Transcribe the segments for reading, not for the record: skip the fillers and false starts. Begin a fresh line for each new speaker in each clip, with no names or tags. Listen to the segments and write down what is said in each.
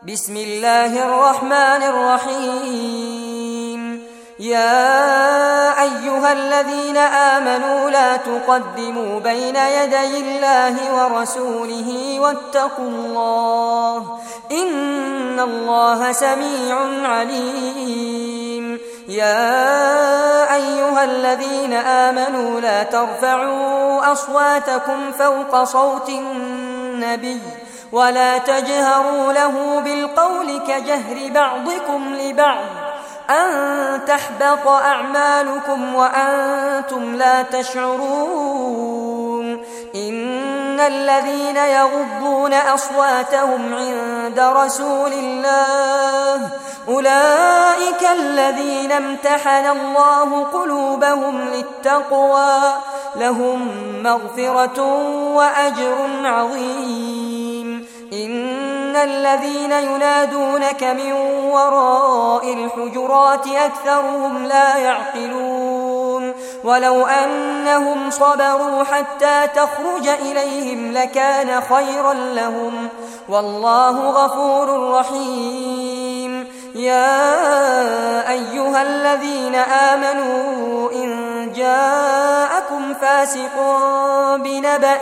بسم الله الرحمن الرحيم. يا أيها الذين آمنوا لا تقدموا بين يدي الله ورسوله واتقوا الله إن الله سميع عليم. يا أيها الذين آمنوا لا ترفعوا أصواتكم فوق صوت النبي ولا تجهروا له بالقول كجهر بعضكم لبعض أن تحبط أعمالكم وأنتم لا تشعرون. إن الذين يغضون أصواتهم عند رسول الله أولئك الذين امتحن الله قلوبهم للتقوى لهم مغفرة وأجر عظيم. إن الذين ينادونك من وراء الحجرات أكثرهم لا يعقلون ولو أنهم صبروا حتى تخرج إليهم لكان خيرا لهم والله غفور رحيم. يا أيها الذين آمنوا إن جاءكم فاسق بنبأ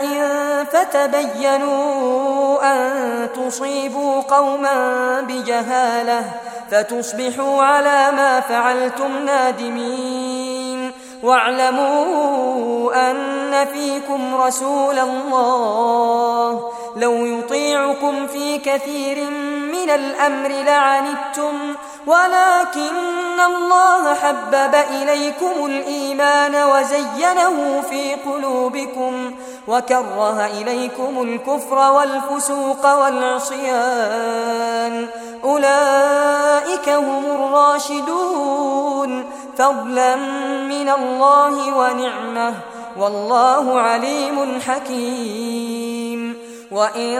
فتبينوا أن تصيبوا قوما بجهالة فتصبحوا على ما فعلتم نادمين. واعلموا أن فيكم رسول الله لو يطيعكم في كثير من الأمر لعنتم ولكن الله حبب إليكم الإيمان وزينه في قلوبكم وكره إليكم الكفر والفسوق والعصيان أولئك هم الراشدون فضلا من الله ونعمه والله عليم حكيم. وإن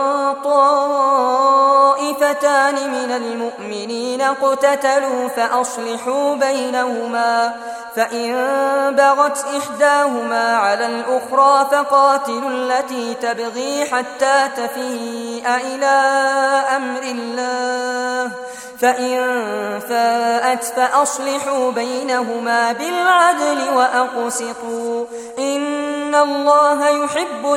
طائفتان من المؤمنين اقتتلوا فأصلحوا بينهما فإن بغت إحداهما على الأخرى فقاتلوا التي تبغي حتى تفيء إلى أمر الله فإن فاءت فأصلحوا بينهما بالعدل وأقسطوا إن الله يحب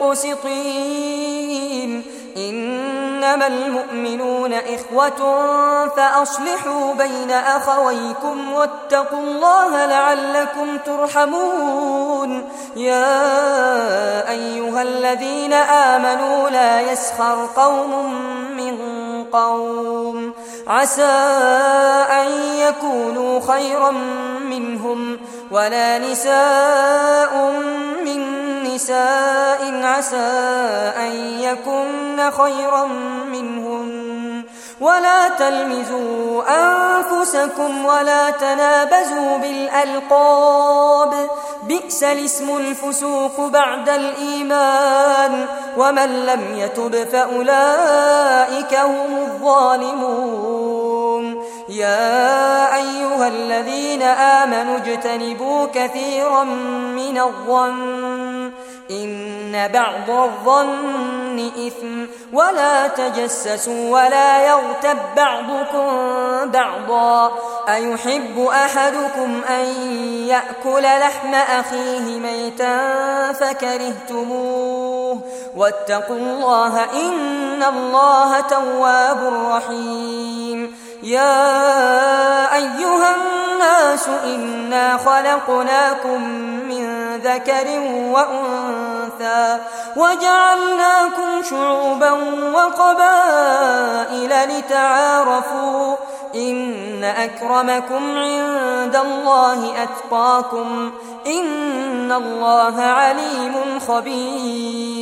المقسطين. إنما المؤمنون إخوة فأصلحوا بين أخويكم واتقوا الله لعلكم ترحمون. يا أيها الذين آمنوا لا يسخر قوم من قوم عسى أن يكونوا خيرا منهم ولا نساء من نساء عسى أن يكن خيرا منهن ولا تلمزوا أنفسكم ولا تنابزوا بالألقاب بئس الاسم الفسوق بعد الإيمان ومن لم يتب فأولئك هم الظالمون. يا أيها الذين آمنوا اجتنبوا كثيرا من الظن إن بعض الظن إثم ولا تجسسوا ولا يغتب بعضكم بعضا أيحب أحدكم أن يأكل لحم أخيه ميتا فكرهتموه واتقوا الله إن الله تواب رحيم. يا أيها الناس إنا خلقناكم من ذكر وأنثى وجعلناكم شعوبا وقبائل لتعارفوا إن أكرمكم عند الله أتقاكم إن الله عليم خبير.